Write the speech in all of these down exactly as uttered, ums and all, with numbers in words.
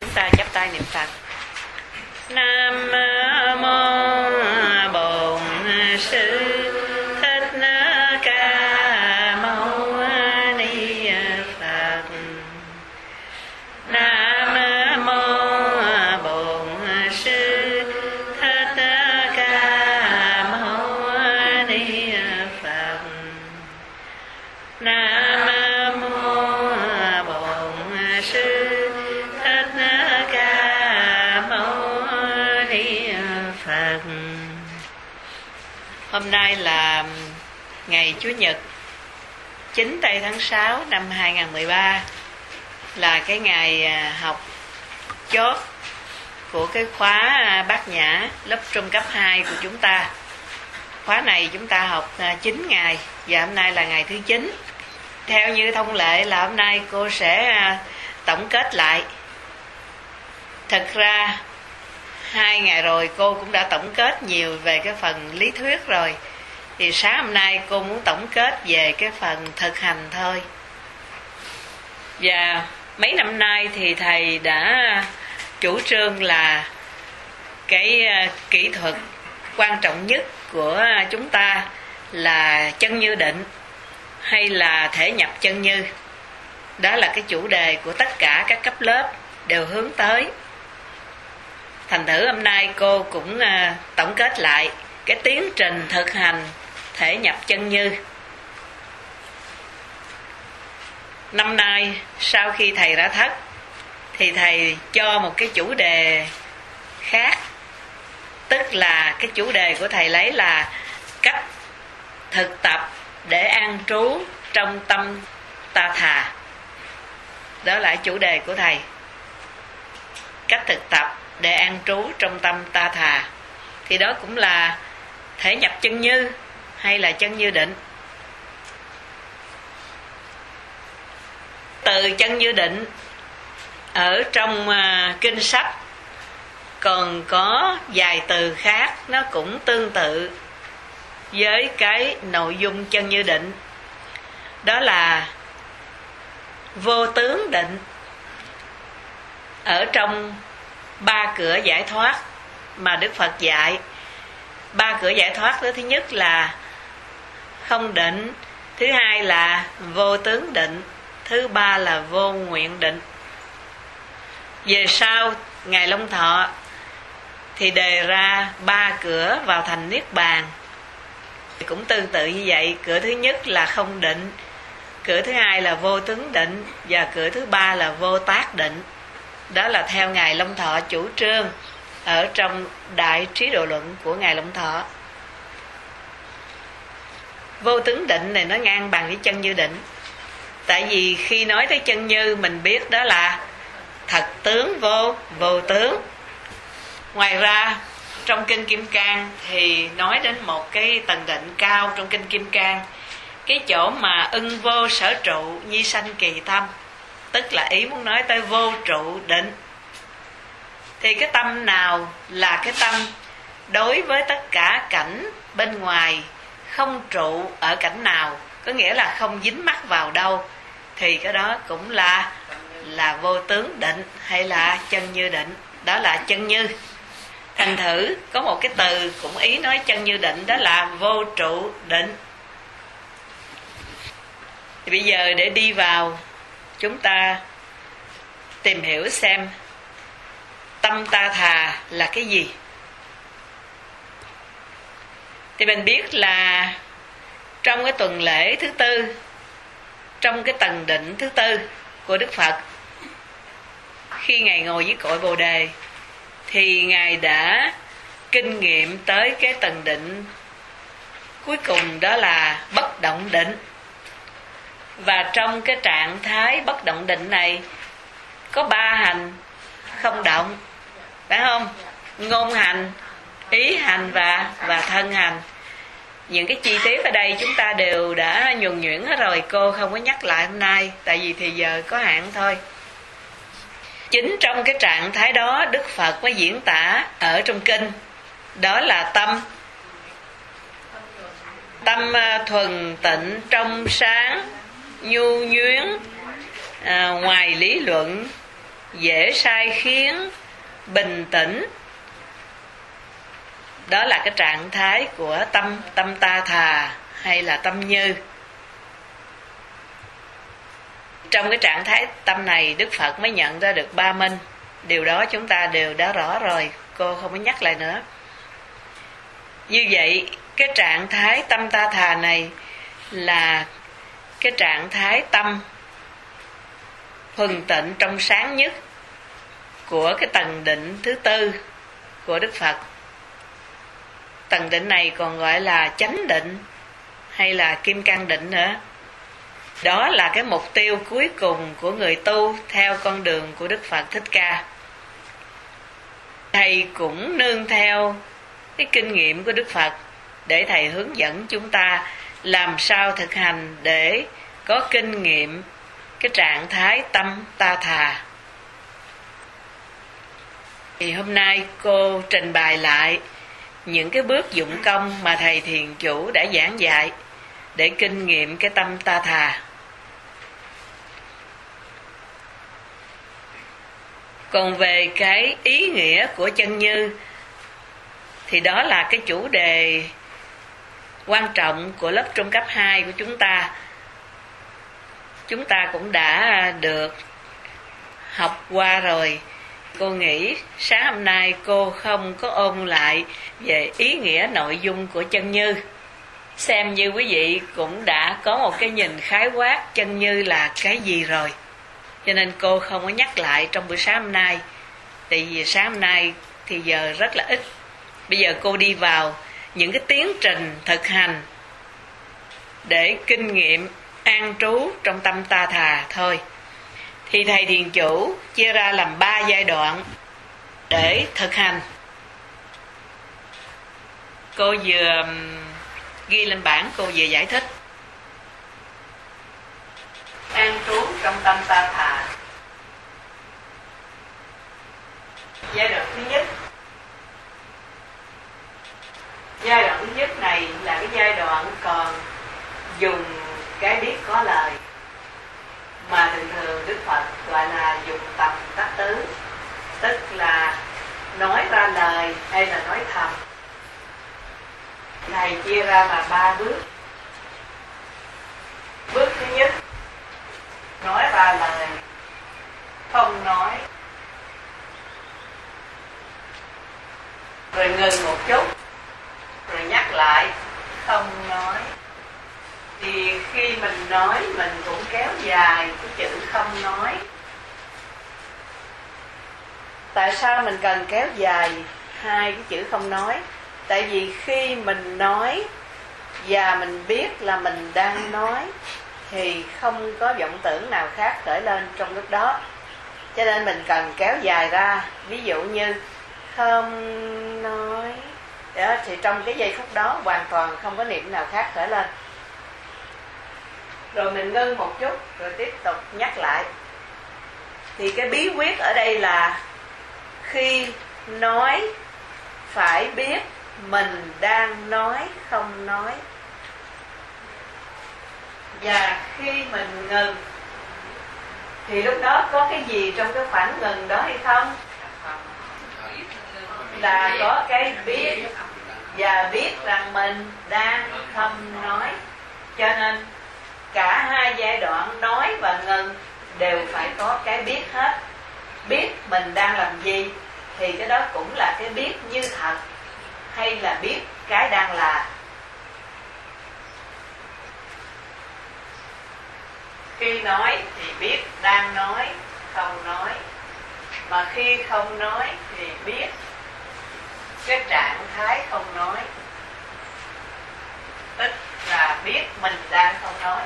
chúng ta chắp tay niệm Phật. Nam mô Bổn Sư Thích Ca Mâu Ni Phật. Nam mô Bổn Sư Thích Ca Mâu Ni Phật. Nam mô Bổn Sư Thích Ca Mâu Ni Phật. Hôm nay là ngày Chủ nhật chín tây tháng sáu năm hai nghìn không trăm mười ba, là cái ngày học chót của cái khóa Bát Nhã lớp trung cấp hai của chúng ta. Khóa này chúng ta học chín ngày và hôm nay là ngày thứ chín. Theo như thông lệ là hôm nay cô sẽ tổng kết lại. Thật ra hai ngày rồi cô cũng đã tổng kết nhiều về cái phần lý thuyết rồi, thì sáng hôm nay cô muốn tổng kết về cái phần thực hành thôi. Và mấy năm nay thì thầy đã chủ trương là cái kỹ thuật quan trọng nhất của chúng ta là chân như định hay là thể nhập chân như. Đó là cái chủ đề của tất cả các cấp lớp đều hướng tới. Thành thử hôm nay cô cũng uh, tổng kết lại cái tiến trình thực hành thể nhập chân như. Năm nay sau khi thầy ra thất thì thầy cho một cái chủ đề khác. Tức là cái chủ đề của thầy lấy là cách thực tập để an trú trong tâm ta thà. Đó là chủ đề của thầy. Cách thực tập để an trú trong tâm ta thà. Thì đó cũng là thể nhập chân như hay là chân như định. Từ chân như định ở trong uh, kinh sách còn có vài từ khác nó cũng tương tự với cái nội dung chân như định. Đó là vô tướng định. Ở trong ba cửa giải thoát mà Đức Phật dạy, ba cửa giải thoát đó, thứ nhất là không định, thứ hai là vô tướng định, thứ ba là vô nguyện định. Về sau Ngài Long Thọ thì đề ra ba cửa vào thành Niết Bàn. Cũng tương tự như vậy. Cửa thứ nhất là không định, cửa thứ hai là vô tướng định, và cửa thứ ba là vô tác định. Đó là theo Ngài Long Thọ chủ trương ở trong Đại Trí Độ Luận của Ngài Long Thọ. Vô tướng định này nó ngang bằng với chân như định. Tại vì khi nói tới chân như mình biết đó là thật tướng vô, vô tướng. Ngoài ra trong Kinh Kim Cang thì nói đến một cái tầng định cao trong Kinh Kim Cang, cái chỗ mà ưng vô sở trụ nhi sanh kỳ tâm. Tức là ý muốn nói tới vô trụ định. Thì cái tâm nào là cái tâm đối với tất cả cảnh bên ngoài, không trụ ở cảnh nào, có nghĩa là không dính mắc vào đâu, thì cái đó cũng là là vô tướng định hay là chân như định. Đó là chân như. Thành thử có một cái từ cũng ý nói chân như định, đó là vô trụ định. Thì bây giờ để đi vào chúng ta tìm hiểu xem tâm ta thà là cái gì. Thì mình biết là trong cái tuần lễ thứ tư, trong cái tầng định thứ tư của Đức Phật, khi Ngài ngồi với cội Bồ Đề thì Ngài đã kinh nghiệm tới cái tầng định cuối cùng, đó là bất động định. Và trong cái trạng thái bất động định này có ba hành không động, phải không? Ngôn hành, ý hành và và thân hành. Những cái chi tiết ở đây chúng ta đều đã nhuần nhuyễn hết rồi, cô không có nhắc lại hôm nay, tại vì thì giờ có hạn thôi. Chính trong cái trạng thái đó Đức Phật mới diễn tả ở trong kinh, đó là tâm tâm thuần tịnh trong sáng, nhu nhuyến, à, ngoài lý luận, dễ sai khiến, bình tĩnh. Đó là cái trạng thái của tâm tâm ta thà hay là tâm như. Trong cái trạng thái tâm này, Đức Phật mới nhận ra được ba minh. Điều đó chúng ta đều đã rõ rồi, cô không có nhắc lại nữa. Như vậy, cái trạng thái tâm ta thà này là cái trạng thái tâm thuần tịnh trong sáng nhất của cái tầng định thứ tư của Đức Phật. Tầng định này còn gọi là chánh định hay là kim cang định nữa. Đó là cái mục tiêu cuối cùng của người tu theo con đường của Đức Phật Thích Ca. Thầy cũng nương theo cái kinh nghiệm của Đức Phật để Thầy hướng dẫn chúng ta làm sao thực hành để có kinh nghiệm cái trạng thái tâm ta thà. Thì hôm nay cô trình bày lại những cái bước dụng công mà Thầy Thiền Chủ đã giảng dạy để kinh nghiệm cái tâm ta thà. Còn về cái ý nghĩa của chân như thì đó là cái chủ đề quan trọng của lớp trung cấp hai của chúng ta. Chúng ta cũng đã được học qua rồi. Cô nghĩ sáng hôm nay cô không có ôn lại về ý nghĩa nội dung của chân như. Xem như quý vị cũng đã có một cái nhìn khái quát chân như là cái gì rồi. Cho nên cô không có nhắc lại trong buổi sáng hôm nay. Tại vì sáng hôm nay thì giờ rất là ít. Bây giờ cô đi vào những cái tiến trình thực hành để kinh nghiệm an trú trong tâm ta thà thôi. Thì Thầy Thiền Chủ chia ra làm ba giai đoạn để thực hành. Cô vừa ghi lên bảng, cô vừa giải thích. An trú trong tâm ta thà. Giai đoạn thứ nhất. Giai đoạn thứ nhất này là cái giai đoạn còn dùng cái biết có lời, mà thường thường Đức Phật gọi là dùng tầm tác tứ, tức là nói ra lời hay là nói thầm. Thầy chia ra là ba bước. Bước thứ nhất, nói ra lời, không nói, rồi ngừng một chút, rồi nhắc lại, không nói. Thì khi mình nói mình cũng kéo dài cái chữ không nói. Tại sao mình cần kéo dài hai cái chữ không nói? Tại vì khi mình nói và mình biết là mình đang nói thì không có vọng tưởng nào khác khởi lên trong lúc đó. Cho nên mình cần kéo dài ra. Ví dụ như không nói đó, thì trong cái giây phút đó hoàn toàn không có niệm nào khác khởi lên. Rồi mình ngưng một chút, rồi tiếp tục nhắc lại. Thì cái bí quyết ở đây là khi nói phải biết mình đang nói không nói. Và khi mình ngừng thì lúc đó có cái gì trong cái khoảng ngừng đó hay không? Là có cái biết, và biết rằng mình đang không nói. Cho nên cả hai giai đoạn nói và ngừng đều phải có cái biết hết. Biết mình đang làm gì thì cái đó cũng là cái biết như thật, hay là biết cái đang là. Khi nói thì biết đang nói, không nói. Mà khi không nói thì biết cái trạng thái không nói, tức là biết mình đang không nói.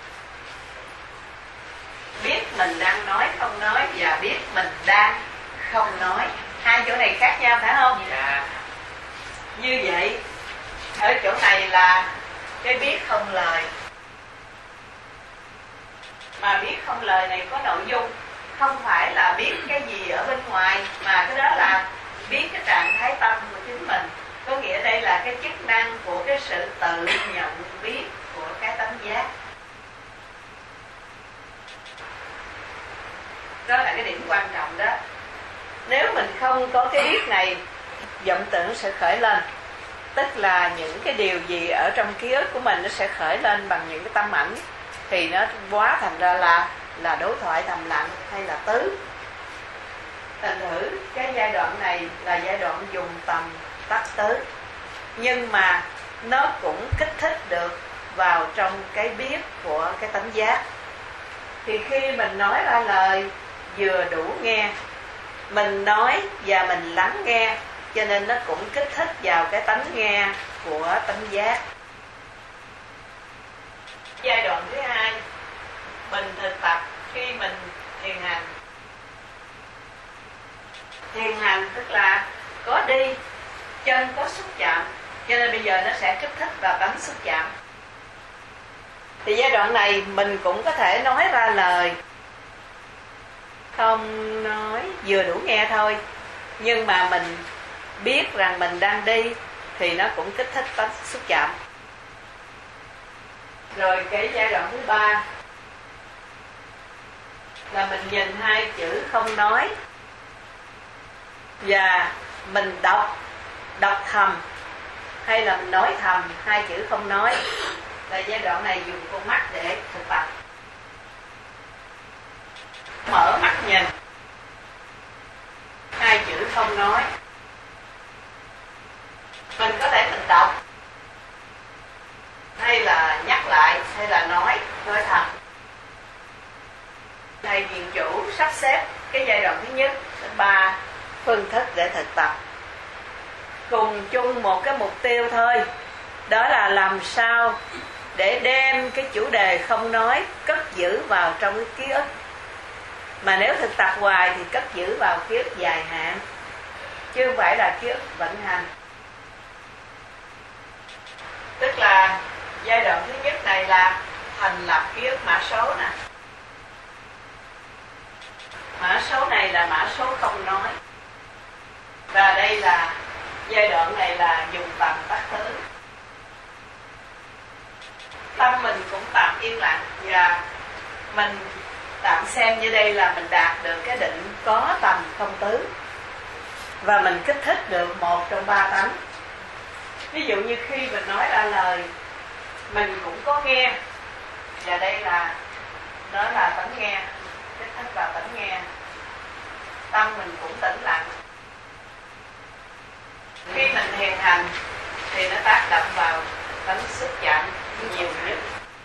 Biết mình đang nói không nói và biết mình đang không nói, hai chỗ này khác nhau phải không? Dạ. Như vậy ở chỗ này là cái biết không lời. Mà biết không lời này có nội dung, không phải là biết cái gì ở bên ngoài, mà cái đó là biết cái trạng thái tâm của chính mình. Có nghĩa đây là cái chức năng của cái sự tự nhận biết của cái tánh giác. Đó là cái điểm quan trọng đó. Nếu mình không có cái biết này, vọng tưởng sẽ khởi lên. Tức là những cái điều gì ở trong ký ức của mình nó sẽ khởi lên bằng những cái tâm ảnh, thì nó hóa thành ra là là đối thoại thầm lặng hay là tứ. Thành thử cái giai đoạn này là giai đoạn dùng tầm tắc tứ, nhưng mà nó cũng kích thích được vào trong cái biết của cái tánh giác. Thì khi mình nói ra lời vừa đủ nghe, mình nói và mình lắng nghe, cho nên nó cũng kích thích vào cái tánh nghe của tánh giác. Giai đoạn thứ hai, mình thực tập khi mình thiền hành. Thiền hành tức là có đi, chân có xúc chạm, cho nên bây giờ nó sẽ kích thích vào tánh xúc chạm. Thì giai đoạn này mình cũng có thể nói ra lời, không nói vừa đủ nghe thôi, nhưng mà mình biết rằng mình đang đi thì nó cũng kích thích tánh xúc chạm. Rồi cái giai đoạn thứ ba là mình nhìn hai chữ không nói và mình đọc đọc thầm hay là mình nói thầm hai chữ không nói. Là giai đoạn này dùng con mắt để thực tập. Mở mắt nhìn hai chữ không nói, mình có thể mình đọc hay là nhắc lại hay là nói nói thầm. Thầy viện chủ sắp xếp cái giai đoạn thứ nhất, thứ ba phương thức để thực tập cùng chung một cái mục tiêu thôi, đó là làm sao để đem cái chủ đề không nói cất giữ vào trong cái ký ức. Mà nếu thực tập hoài thì cất giữ vào ký ức dài hạn, chứ không phải là ký ức vận hành. Tức là giai đoạn thứ nhất này là thành lập ký ức mã số nè. Mã số này là mã số không nói. Và đây là giai đoạn này là dùng tầm tắc tứ. Tâm mình cũng tạm yên lặng và mình tạm xem như đây là mình đạt được cái định có tầm không tứ, và mình kích thích được một trong ba tánh. Ví dụ như khi mình nói ra lời, mình cũng có nghe, và đây là đó là tánh nghe, kích thích vào tánh nghe. Tâm mình cũng tĩnh lặng. Khi mình thiền hành thì nó tác động vào tánh xúc chạm nhiều nhất.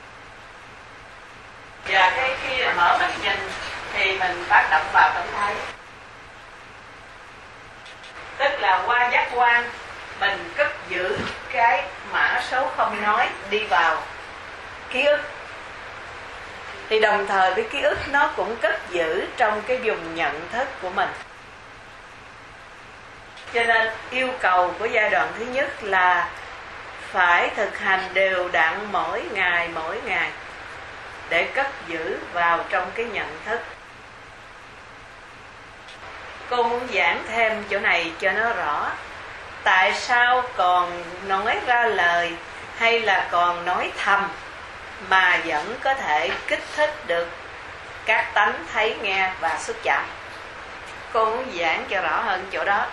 Và cái khi mở mắt nhìn thì mình tác động vào tánh thấy. Tức là qua giác quan mình cất giữ cái mã số không nói đi vào ký ức. Thì đồng thời với ký ức nó cũng cất giữ trong cái vùng nhận thức của mình. Cho nên yêu cầu của giai đoạn thứ nhất là phải thực hành đều đặn mỗi ngày mỗi ngày để cất giữ vào trong cái nhận thức. Cô muốn giảng thêm chỗ này cho nó rõ. Tại sao còn nói ra lời hay là còn nói thầm mà vẫn có thể kích thích được các tánh thấy nghe và xúc chạm? Cô muốn giảng cho rõ hơn chỗ đó.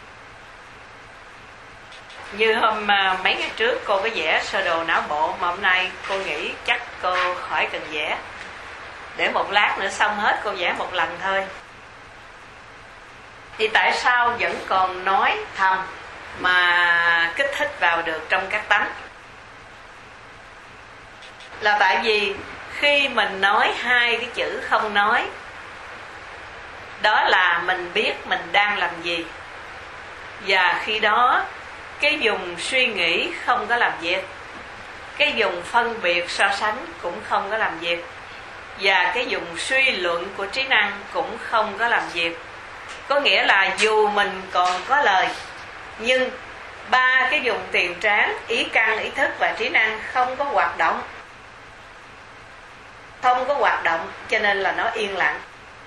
Như hôm mấy ngày trước cô có vẽ sơ đồ não bộ, mà hôm nay cô nghĩ chắc cô khỏi cần vẽ, để một lát nữa xong hết cô vẽ một lần thôi. Thì tại sao vẫn còn nói thầm mà kích thích vào được trong các tánh? Là tại vì khi mình nói hai cái chữ không nói, đó là mình biết mình đang làm gì, và khi đó cái vùng suy nghĩ không có làm việc, cái vùng phân biệt so sánh cũng không có làm việc, và cái vùng suy luận của trí năng cũng không có làm việc. Có nghĩa là dù mình còn có lời, nhưng ba cái vùng tiền trán, ý căn, ý thức và trí năng không có hoạt động. Không có hoạt động cho nên là nó yên lặng.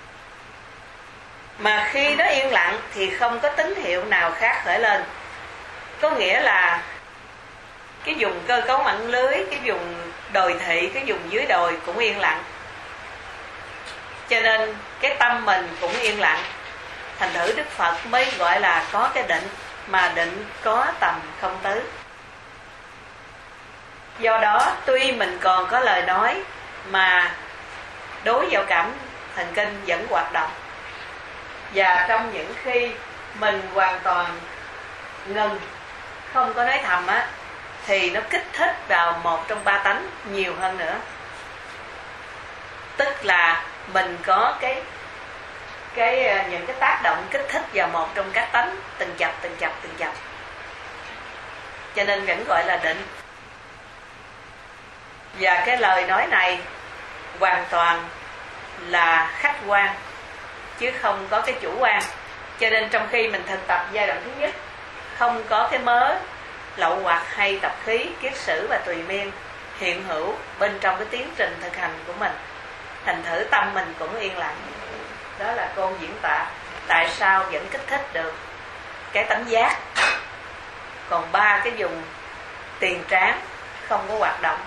Mà khi nó yên lặng thì không có tín hiệu nào khác khởi lên. Có nghĩa là cái vùng cơ cấu mạng lưới, cái vùng đồi thị, cái vùng dưới đồi cũng yên lặng. cho nên cái tâm mình cũng yên lặng. Thành thử Đức Phật mới gọi là có cái định, mà định có tầm không tứ. Do đó tuy mình còn có lời nói mà đối vào cảm thần kinh vẫn hoạt động. Và trong những khi mình hoàn toàn ngừng, không có nói thầm á, thì nó kích thích vào một trong ba tánh nhiều hơn nữa. Tức là mình có cái cái những cái tác động kích thích vào một trong các tánh, từng chập từng chập từng chập. Cho nên vẫn gọi là định. Và cái lời nói này hoàn toàn là khách quan, chứ không có cái chủ quan. Cho nên trong khi mình thực tập giai đoạn thứ nhất, không có cái mớ lậu hoặc hay tập khí, kiết sử và tùy miên hiện hữu bên trong cái tiến trình thực hành của mình. Thành thử tâm mình cũng yên lặng. Đó là cô diễn tả tại sao vẫn kích thích được cái tánh giác. Còn ba cái vùng tiền trán không có hoạt động.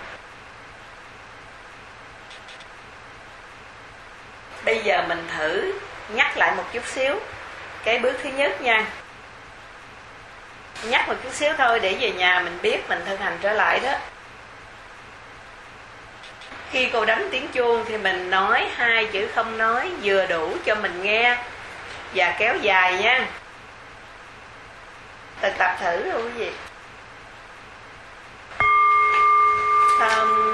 Bây giờ mình thử nhắc lại một chút xíu cái bước thứ nhất nha. Nhắc một chút xíu thôi để về nhà mình biết mình thực hành trở lại đó. Khi cô đánh tiếng chuông thì mình nói hai chữ không nói vừa đủ cho mình nghe và kéo dài nha. Thực tập thử luôn quý vị. Không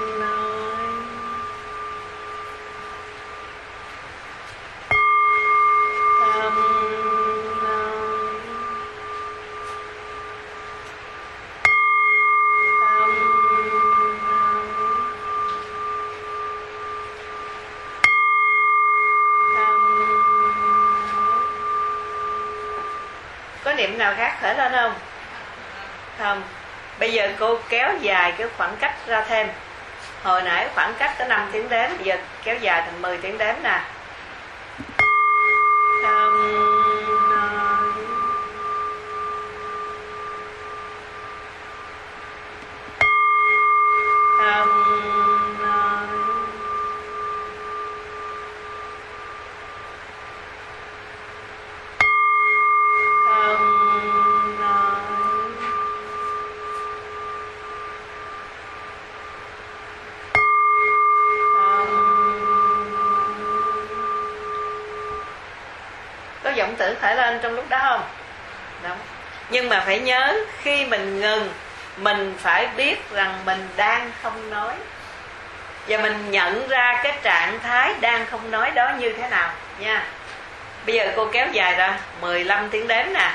niệm nào khác khởi lên không? Không. Bây giờ cô kéo dài cái khoảng cách ra thêm. Hồi nãy khoảng cách có năm tiếng đếm, bây giờ kéo dài thành mười tiếng đếm nè. Không nói. Không nói. Vọng tưởng khởi lên trong lúc đó không? Đúng. Nhưng mà phải nhớ khi mình ngừng, mình phải biết rằng mình đang không nói. Và mình nhận ra cái trạng thái đang không nói đó như thế nào nha. Bây giờ cô kéo dài ra mười lăm tiếng đếm nè.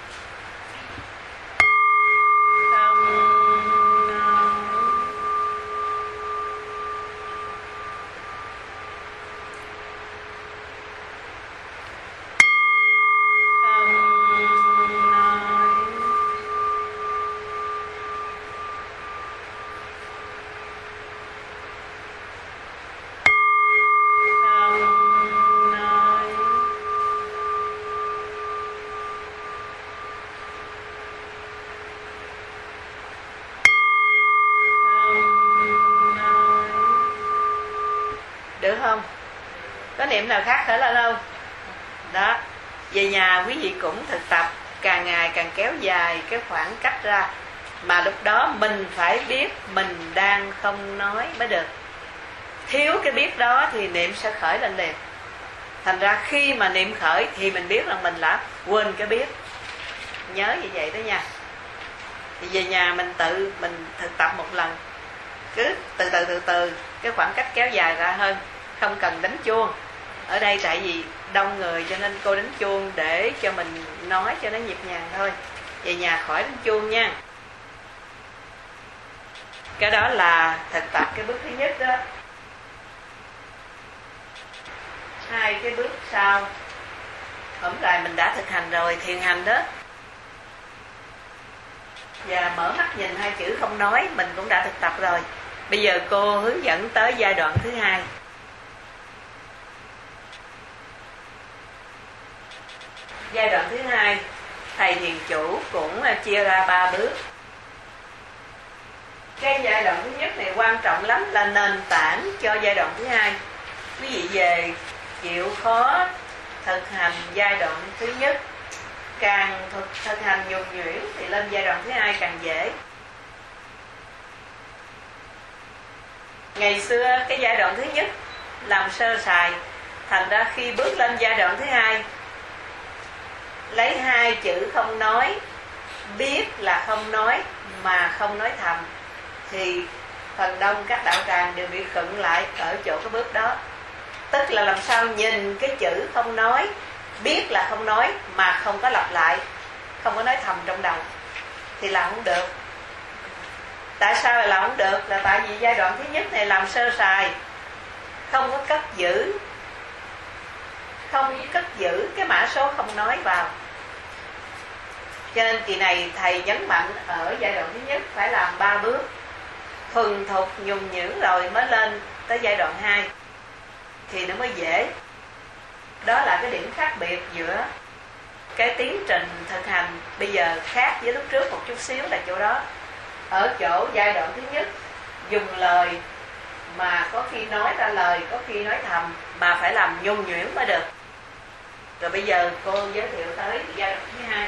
Được không? Có niệm nào khác khởi lên không? Đó. Về nhà quý vị cũng thực tập càng ngày càng kéo dài cái khoảng cách ra. Mà lúc đó mình phải biết mình đang không nói mới được. Thiếu cái biết đó thì niệm sẽ khởi lên liền. Thành ra khi mà niệm khởi thì mình biết rằng mình đã quên cái biết. Nhớ như vậy đó nha. Thì về nhà mình tự mình thực tập một lần. Cứ từ từ từ từ cái khoảng cách kéo dài ra hơn. Không cần đánh chuông. Ở đây tại vì đông người cho nên cô đánh chuông để cho mình nói cho nó nhịp nhàng thôi. Về nhà khỏi đánh chuông nha. Cái đó là thực tập cái bước thứ nhất đó. Hai cái bước sau hôm nay mình đã thực hành rồi, thiền hành đó. Và mở mắt nhìn hai chữ không nói mình cũng đã thực tập rồi. Bây giờ cô hướng dẫn tới giai đoạn thứ hai. Giai đoạn thứ hai, thầy thiền chủ cũng chia ra ba bước. Cái giai đoạn thứ nhất này quan trọng lắm, là nền tảng cho giai đoạn thứ hai. quý vị về chịu khó thực hành giai đoạn thứ nhất, càng thực, thực hành nhuần nhuyễn thì lên giai đoạn thứ hai càng dễ. Ngày xưa cái giai đoạn thứ nhất làm sơ sài, thành ra khi bước lên giai đoạn thứ hai, lấy hai chữ không nói, biết là không nói mà không nói thầm, thì phần đông các đạo tràng đều bị khựng lại ở chỗ cái bước đó. Tức là làm sao nhìn cái chữ không nói, biết là không nói mà không có lặp lại, không có nói thầm trong đầu, thì làm không được. Tại sao là làm không được? Là tại vì giai đoạn thứ nhất này làm sơ sài, không có cất giữ, không cất giữ cái mã số không nói vào. Cho nên kỳ này thầy nhấn mạnh ở giai đoạn thứ nhất phải làm ba bước, thuần thục nhuần nhuyễn rồi mới lên tới giai đoạn hai, thì nó mới dễ. Đó là cái điểm khác biệt giữa cái tiến trình thực hành bây giờ khác với lúc trước một chút xíu là chỗ đó. Ở chỗ giai đoạn thứ nhất dùng lời mà có khi nói ra lời, có khi nói thầm, mà phải làm nhuần nhuyễn mới được. Rồi bây giờ cô giới thiệu tới giai đoạn thứ hai.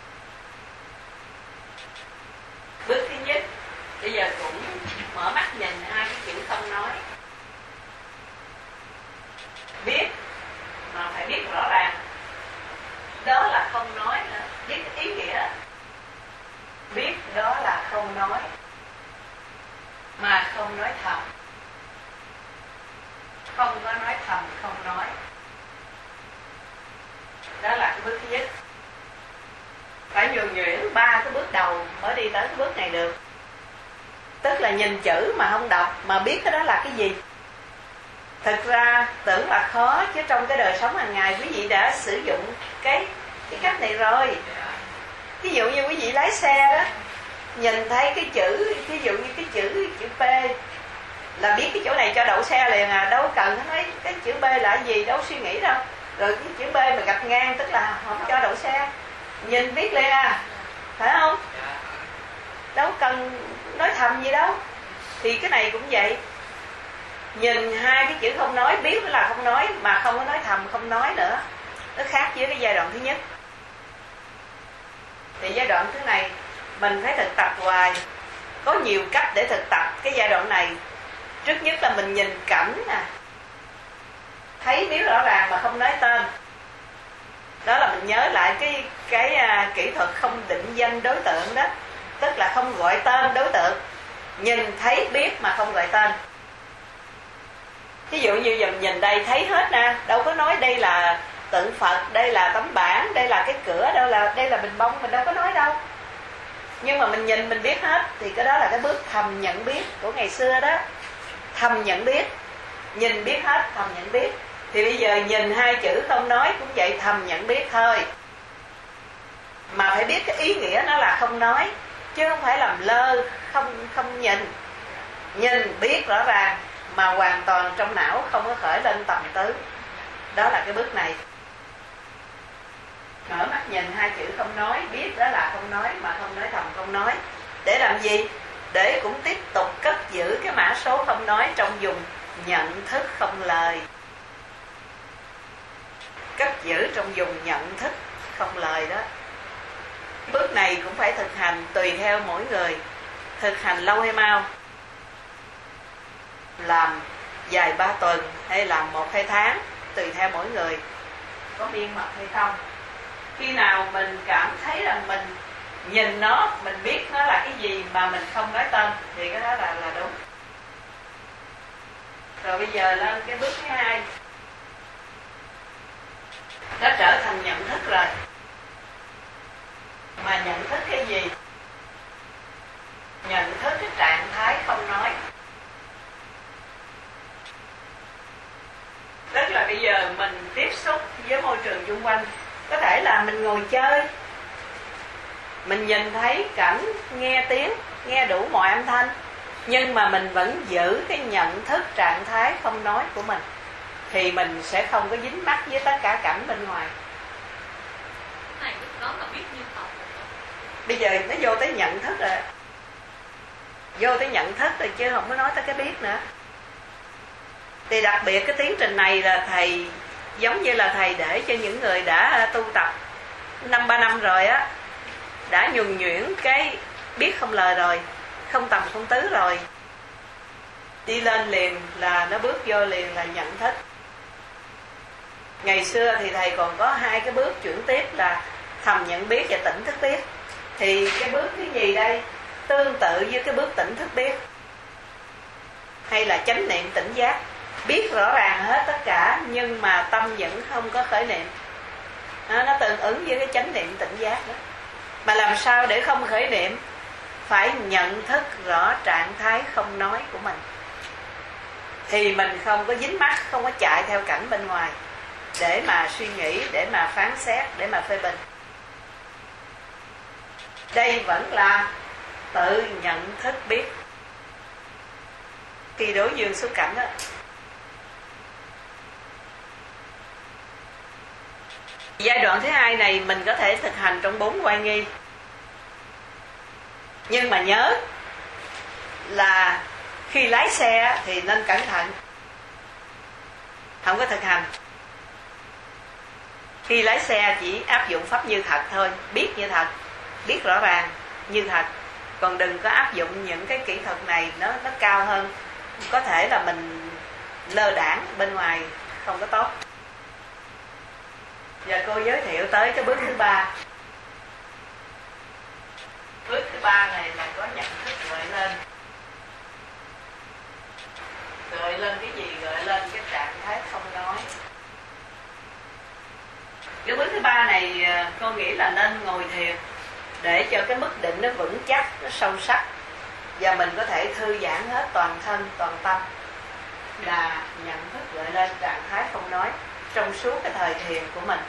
Bước thứ nhất, bây giờ cũng mở mắt nhìn hai cái chữ không nói. Biết mà phải biết rõ ràng, đó là không nói nữa, biết ý nghĩa. Biết đó là không nói mà không nói thầm, không có nói thầm, không nói. Đó là cái bước thứ nhất. Phải nhuần nhuyễn ba cái bước đầu mới đi tới cái bước này được. Tức là nhìn chữ mà không đọc mà biết cái đó là cái gì. Thực ra tưởng là khó, chứ trong cái đời sống hàng ngày quý vị đã sử dụng cái cái cách này rồi. Ví dụ như quý vị lái xe đó, nhìn thấy cái chữ, ví dụ như cái chữ chữ P là biết cái chỗ này cho đậu xe liền à, đâu cần nói cái chữ B là gì, đâu suy nghĩ đâu. Rồi cái chữ B mà gạch ngang tức là không cho đậu xe, nhìn biết liền à, phải không? Đâu cần nói thầm gì đâu. Thì cái này cũng vậy, nhìn hai cái chữ không nói, biết là không nói mà không có nói thầm, không nói nữa. Nó khác với cái giai đoạn thứ nhất. Thì giai đoạn thứ này mình phải thực tập hoài. Có nhiều cách để thực tập cái giai đoạn này. Trước nhất là mình nhìn cảnh nè, thấy biết rõ ràng mà không nói tên. Đó là mình nhớ lại cái cái uh, kỹ thuật không định danh đối tượng đó. Tức là không gọi tên đối tượng, nhìn thấy biết mà không gọi tên. Ví dụ như giờ mình nhìn đây thấy hết nè, đâu có nói đây là tượng Phật, đây là tấm bảng, đây là cái cửa, đâu là đây là bình bông, mình đâu có nói đâu. Nhưng mà mình nhìn mình biết hết, thì cái đó là cái bước thầm nhận biết của ngày xưa đó. Thầm nhận biết, nhìn biết hết, thầm nhận biết. Thì bây giờ nhìn hai chữ không nói cũng vậy, thầm nhận biết thôi. Mà phải biết cái ý nghĩa nó là không nói, chứ không phải làm lơ, không không nhìn. Nhìn biết rõ ràng mà hoàn toàn trong não không có khởi lên tầm tứ. Đó là cái bước này. Mở mắt nhìn hai chữ không nói, biết đó là không nói mà không nói thầm, không nói. Để làm gì? Để cũng tiếp tục cất giữ cái mã số không nói trong vùng nhận thức không lời. Cất giữ trong vùng nhận thức không lời đó. Bước này cũng phải thực hành tùy theo mỗi người. Thực hành lâu hay mau, làm vài ba tuần hay làm một hai tháng, tùy theo mỗi người có miên mật hay không. Khi nào mình cảm thấy rằng mình nhìn nó, mình biết nó là cái gì mà mình không nói tên, thì cái đó là là đúng. Rồi bây giờ lên cái bước thứ hai, nó trở thành nhận thức rồi. Mà nhận thức cái gì? Nhận thức cái trạng thái không nói. Tức là bây giờ mình tiếp xúc với môi trường xung quanh, có thể là mình ngồi chơi, mình nhìn thấy cảnh, nghe tiếng, nghe đủ mọi âm thanh, nhưng mà mình vẫn giữ cái nhận thức trạng thái không nói của mình, thì mình sẽ không có dính mắc với tất cả cảnh bên ngoài. Này đó là biết như thật. Bây giờ nó vô tới nhận thức rồi, vô tới nhận thức rồi chứ không có nói tới cái biết nữa. Thì đặc biệt cái tiến trình này là thầy giống như là thầy để cho những người đã tu tập năm ba năm rồi á, đã nhuần nhuyễn cái biết không lời rồi, không tầm không tứ rồi, đi lên liền là nó bước vô liền là nhận thức. Ngày xưa thì thầy còn có hai cái bước chuyển tiếp là thầm nhận biết và tỉnh thức biết. Thì cái bước cái gì đây tương tự với cái bước tỉnh thức biết, hay là chánh niệm tỉnh giác, biết rõ ràng hết tất cả nhưng mà tâm vẫn không có khởi niệm. Nó, nó tương ứng với cái chánh niệm tỉnh giác đó. Mà làm sao để không khởi niệm? Phải nhận thức rõ trạng thái không nói của mình, thì mình không có dính mắc, không có chạy theo cảnh bên ngoài để mà suy nghĩ, để mà phán xét, để mà phê bình. Đây vẫn là tự nhận thức biết. Khi đối dương xuất cảnh đó, giai đoạn thứ hai này mình có thể thực hành trong bốn oai nghi. Nhưng mà nhớ là khi lái xe thì nên cẩn thận, không có thực hành. Khi lái xe chỉ áp dụng pháp như thật thôi, biết như thật, biết rõ ràng như thật. Còn đừng có áp dụng những cái kỹ thuật này, nó nó cao hơn. Có thể là mình lơ đãng bên ngoài không có tốt. Giờ cô giới thiệu tới cái bước thứ ba. Bước thứ ba này là có nhận thức gợi lên. Gợi lên cái gì? Gợi lên cái trạng thái không nói. Cái bước thứ ba này cô nghĩ là nên ngồi thiền để cho cái mức định nó vững chắc, nó sâu sắc, và mình có thể thư giãn hết toàn thân, toàn tâm, là nhận thức gợi lên trạng thái không nói trong suốt cái thời thiền của mình.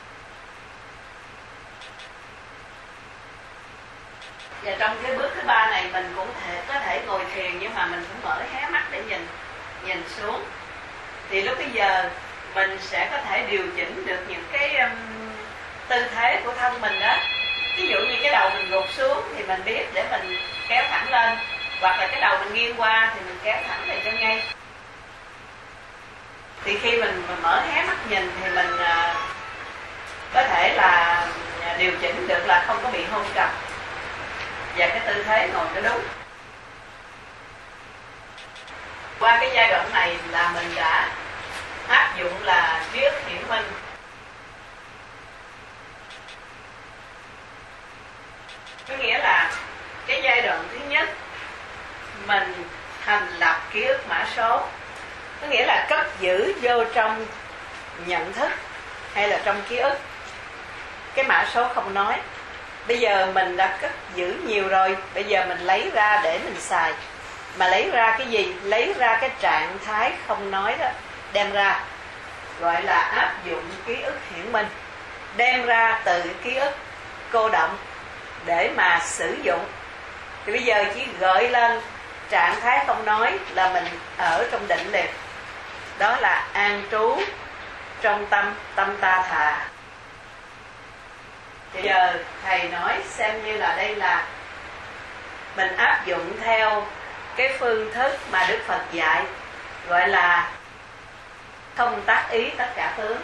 Và trong cái bước thứ ba này mình cũng thể, có thể ngồi thiền, nhưng mà mình cũng mở hé mắt để nhìn nhìn xuống. Thì lúc bây giờ mình sẽ có thể điều chỉnh được những cái um, tư thế của thân mình đó. Ví dụ như cái đầu mình gục xuống thì mình biết để mình kéo thẳng lên, hoặc là cái đầu mình nghiêng qua thì mình kéo thẳng lại cho ngay. Thì khi mình, mình mở hé mắt nhìn thì mình uh, có thể là điều chỉnh được là không có bị hôn trầm, và cái tư thế ngồi nó đúng. Qua cái giai đoạn này là mình đã áp dụng là ký ức hiển minh. Có nghĩa là cái giai đoạn thứ nhất mình thành lập ký ức mã số, có nghĩa là cất giữ vô trong nhận thức hay là trong ký ức cái mã số không nói. Bây giờ mình đã cất giữ nhiều rồi, bây giờ mình lấy ra để mình xài. Mà lấy ra cái gì? Lấy ra cái trạng thái không nói đó, đem ra, gọi là áp dụng ký ức hiển minh. Đem ra từ ký ức cô động để mà sử dụng. Thì bây giờ chỉ gợi lên trạng thái không nói là mình ở trong định liền. Đó là an trú trong tâm, tâm ta thà. Thì giờ thầy nói xem như là đây là mình áp dụng theo cái phương thức mà Đức Phật dạy, gọi là không tác ý tất cả tướng.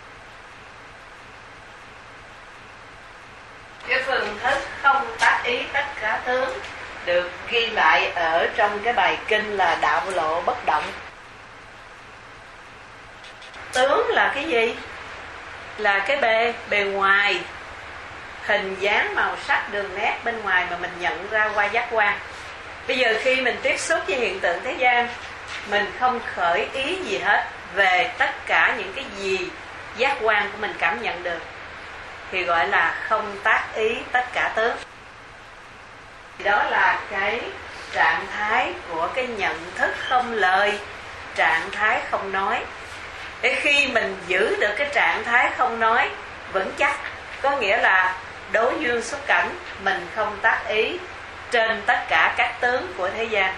Cái phương thức không tác ý tất cả tướng được ghi lại ở trong cái bài kinh là Đạo Lộ Bất Động. Tướng là cái gì? Là cái bề, bề ngoài, hình dáng, màu sắc, đường nét bên ngoài mà mình nhận ra qua giác quan. Bây giờ khi mình tiếp xúc với hiện tượng thế gian, mình không khởi ý gì hết về tất cả những cái gì giác quan của mình cảm nhận được, thì gọi là không tác ý tất cả tướng. Đó là cái trạng thái của cái nhận thức không lời, trạng thái không nói. Để khi mình giữ được cái trạng thái không nói vững chắc, có nghĩa là đối dương xuất cảnh, mình không tác ý trên tất cả các tướng của thế gian.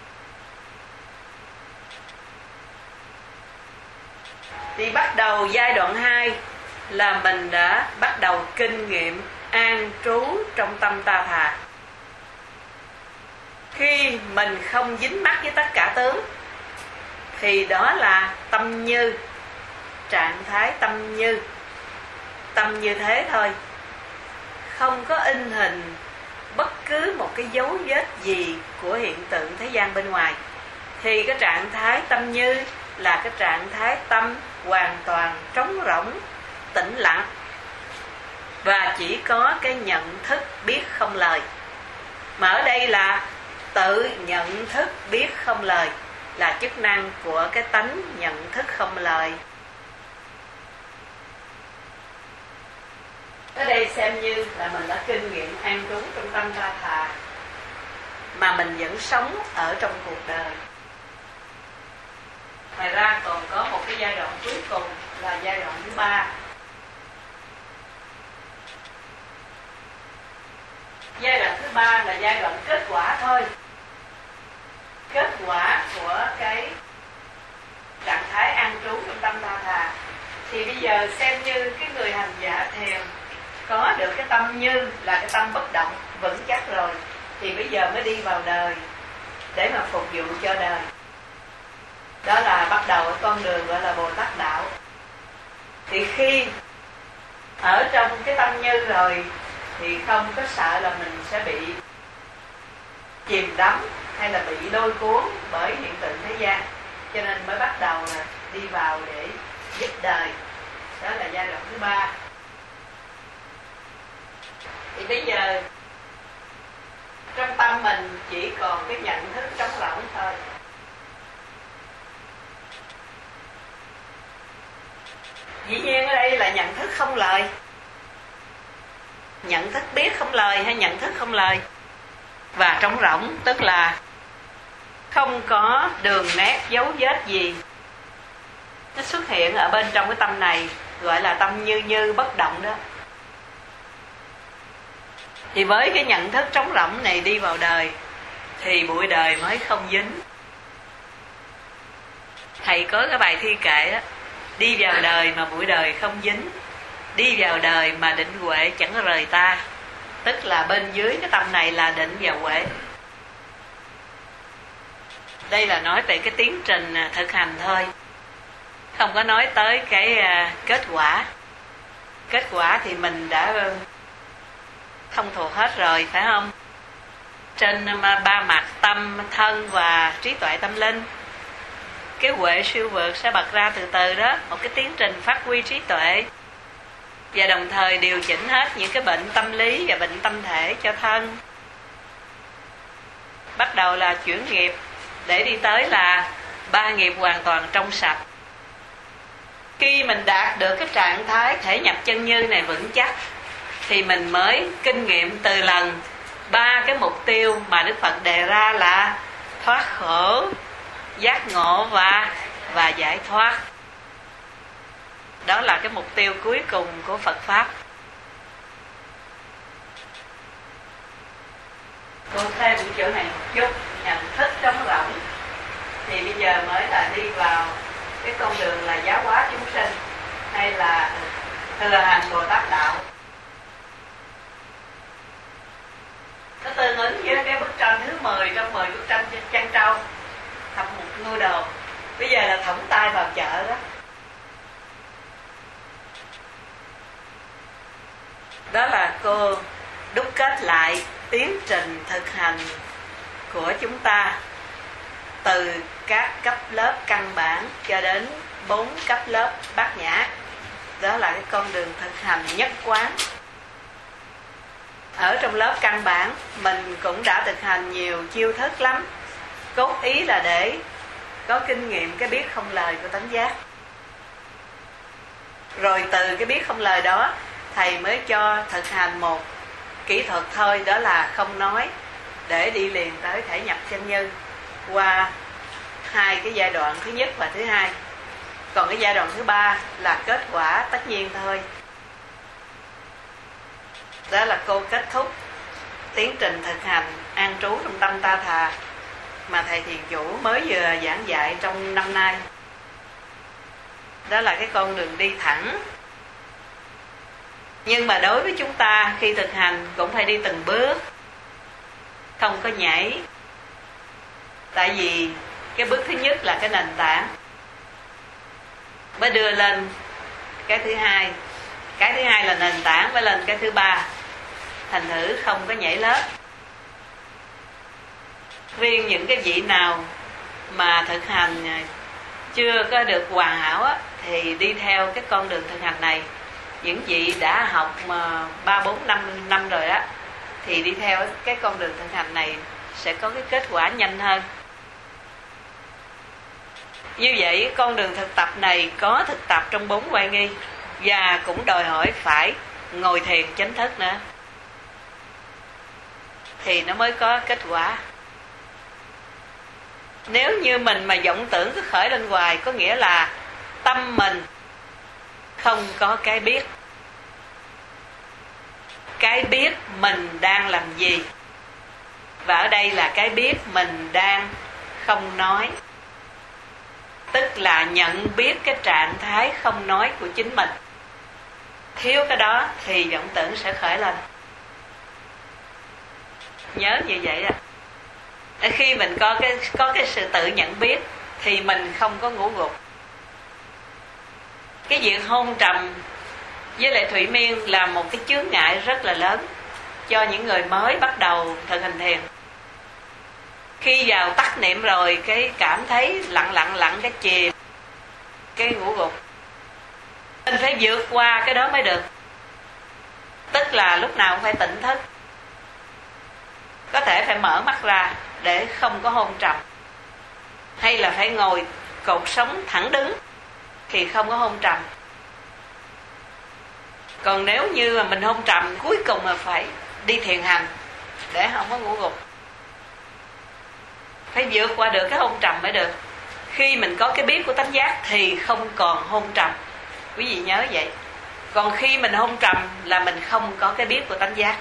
Thì bắt đầu giai đoạn hai là mình đã bắt đầu kinh nghiệm an trú trong tâm ta thà. Khi mình không dính mắc với tất cả tướng, thì đó là tâm như, trạng thái tâm như. Tâm như thế thôi, không có in hình bất cứ một cái dấu vết gì của hiện tượng thế gian bên ngoài. Thì cái trạng thái tâm như là cái trạng thái tâm hoàn toàn trống rỗng, tĩnh lặng, và chỉ có cái nhận thức biết không lời. Mà ở đây là tự nhận thức biết không lời, là chức năng của cái tánh nhận thức không lời. Ở đây xem như là mình đã kinh nghiệm an trú trong tâm Ta Thà, mà mình vẫn sống ở trong cuộc đời. Ngoài ra còn có một cái giai đoạn cuối cùng là giai đoạn thứ ba. Giai đoạn thứ ba là giai đoạn kết quả thôi. Kết quả của cái trạng thái an trú trong tâm Ta Thà. Thì bây giờ xem như cái người hành giả thiền có được cái tâm như là cái tâm bất động vững chắc rồi, thì bây giờ mới đi vào đời để mà phục vụ cho đời. Đó là bắt đầu cái con đường gọi là Bồ Tát đạo. Thì khi ở trong cái tâm như rồi thì không có sợ là mình sẽ bị chìm đắm hay là bị lôi cuốn bởi hiện tượng thế gian, cho nên mới bắt đầu là đi vào để giúp đời. Đó là giai đoạn thứ ba. Thì bây giờ trong tâm mình chỉ còn cái nhận thức trống rỗng thôi. Dĩ nhiên ở đây là nhận thức không lời. Nhận thức biết không lời hay nhận thức không lời. Và trống rỗng tức là không có đường nét dấu vết gì nó xuất hiện ở bên trong cái tâm này, gọi là tâm như như bất động đó. Thì với cái nhận thức trống rỗng này đi vào đời thì bụi đời mới không dính. Thầy có cái bài thi kệ đó: đi vào đời mà bụi đời không dính, đi vào đời mà định huệ chẳng rời ta. Tức là bên dưới cái tâm này là định và huệ. Đây là nói về cái tiến trình thực hành thôi, không có nói tới cái kết quả. Kết quả thì mình đã thông thuộc hết rồi, phải không? Trên ba mặt tâm, thân và trí tuệ tâm linh, cái huệ siêu vượt sẽ bật ra từ từ đó, một cái tiến trình phát huy trí tuệ, và đồng thời điều chỉnh hết những cái bệnh tâm lý và bệnh tâm thể cho thân. Bắt đầu là chuyển nghiệp để đi tới là ba nghiệp hoàn toàn trong sạch. Khi mình đạt được cái trạng thái thể nhập chân như này vững chắc thì mình mới kinh nghiệm từ lần ba cái mục tiêu mà Đức Phật đề ra là thoát khổ, giác ngộ và và giải thoát. Đó là cái mục tiêu cuối cùng của Phật Pháp. Cô thêm những chỗ này một chút, nhận thức trống rỗng thì bây giờ mới là đi vào cái con đường là giáo hóa chúng sinh, hay là thừa hành Bồ Tát đạo. Nó tương ứng với cái bức tranh thứ mười trong mười bức tranh Trăn Trâu, thập một ngôi đồ. Bây giờ là thõng tay vào chợ đó. Đó là cô đúc kết lại tiến trình thực hành của chúng ta từ các cấp lớp căn bản cho đến bốn cấp lớp bát nhã. Đó là cái con đường thực hành nhất quán. Ở trong lớp căn bản mình cũng đã thực hành nhiều chiêu thức lắm, cốt ý là để có kinh nghiệm cái biết không lời của tánh giác. Rồi từ cái biết không lời đó thầy mới cho thực hành một kỹ thuật thôi, đó là không nói, để đi liền tới thể nhập chân như qua hai cái giai đoạn thứ nhất và thứ hai. Còn cái giai đoạn thứ ba là kết quả tất nhiên thôi. Đó là cô kết thúc tiến trình thực hành an trú trong tâm Ta Thà mà thầy thiền chủ mới vừa giảng dạy trong năm nay. Đó là cái con đường đi thẳng. Nhưng mà đối với chúng ta khi thực hành cũng phải đi từng bước, không có nhảy. Tại vì Cái bước thứ nhất là cái nền tảng, mới đưa lên cái thứ hai. Cái thứ hai là nền tảng mới lên cái thứ ba. Thành thử không có nhảy lớp. Riêng những cái vị nào mà thực hành chưa có được hoàn hảo á, thì đi theo cái con đường thực hành này. Những vị đã học mà ba bốn năm năm rồi á, thì đi theo cái con đường thực hành này sẽ có cái kết quả nhanh hơn. Như vậy con đường thực tập này có thực tập trong bốn oai nghi, và cũng đòi hỏi phải ngồi thiền chánh thức nữa, thì nó mới có kết quả. Nếu như mình mà vọng tưởng cứ khởi lên hoài, có nghĩa là tâm mình không có cái biết. Cái biết mình đang làm gì, và ở đây là cái biết mình đang không nói, tức là nhận biết cái trạng thái không nói của chính mình. Thiếu cái đó thì vọng tưởng sẽ khởi lên. Nhớ như vậy á. Khi mình có cái có cái sự tự nhận biết thì mình không có ngủ gục. Cái việc hôn trầm với lại thủy miên là một cái chướng ngại rất là lớn cho những người mới bắt đầu thực hành thiền. Khi vào tắt niệm rồi, cái cảm thấy lặng lặng lặng cái chìm, cái ngủ gục. Mình phải vượt qua cái đó mới được. Tức là lúc nào cũng phải tỉnh thức, có thể phải mở mắt ra để không có hôn trầm, hay là phải ngồi cột sống thẳng đứng thì không có hôn trầm. Còn nếu như mà mình hôn trầm, cuối cùng là phải đi thiền hành để không có ngủ gục. Phải vượt qua được cái hôn trầm mới được. Khi mình có cái biết của tánh giác thì không còn hôn trầm. Quý vị nhớ vậy. Còn khi mình hôn trầm là mình không có cái biết của tánh giác.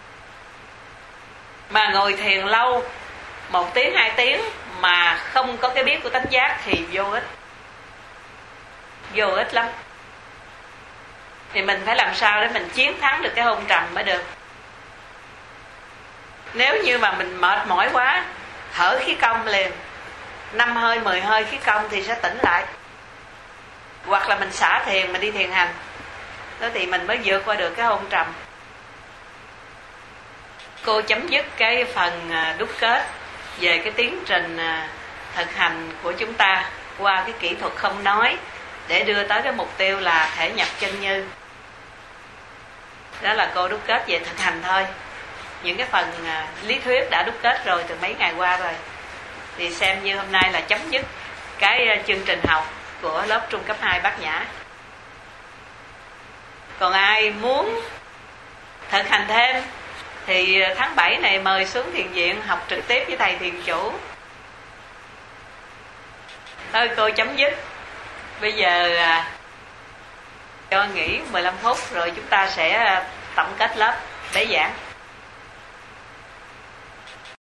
Mà ngồi thiền lâu, một tiếng hai tiếng mà không có cái biết của tánh giác thì vô ích. Vô ích lắm. Thì mình phải làm sao để mình chiến thắng được cái hôn trầm mới được. Nếu như mà mình mệt mỏi quá, thở khí công liền, năm hơi mười hơi khí công thì sẽ tỉnh lại. Hoặc là mình xả thiền, mình đi thiền hành, đó thì mình mới vượt qua được cái hôn trầm. Cô chấm dứt cái phần đúc kết về cái tiến trình thực hành của chúng ta qua cái kỹ thuật không nói, để đưa tới cái mục tiêu là thể nhập chân như. Đó là cô đúc kết về thực hành thôi. Những cái phần lý thuyết đã đúc kết rồi từ mấy ngày qua rồi, thì xem như hôm nay là chấm dứt cái chương trình học của lớp trung cấp hai Bát Nhã. Còn ai muốn thực hành thêm thì tháng bảy này mời xuống thiền viện học trực tiếp với thầy thiền chủ. Thôi cô chấm dứt. Bây giờ cho nghỉ mười lăm phút rồi chúng ta sẽ tổng kết lớp bế giảng.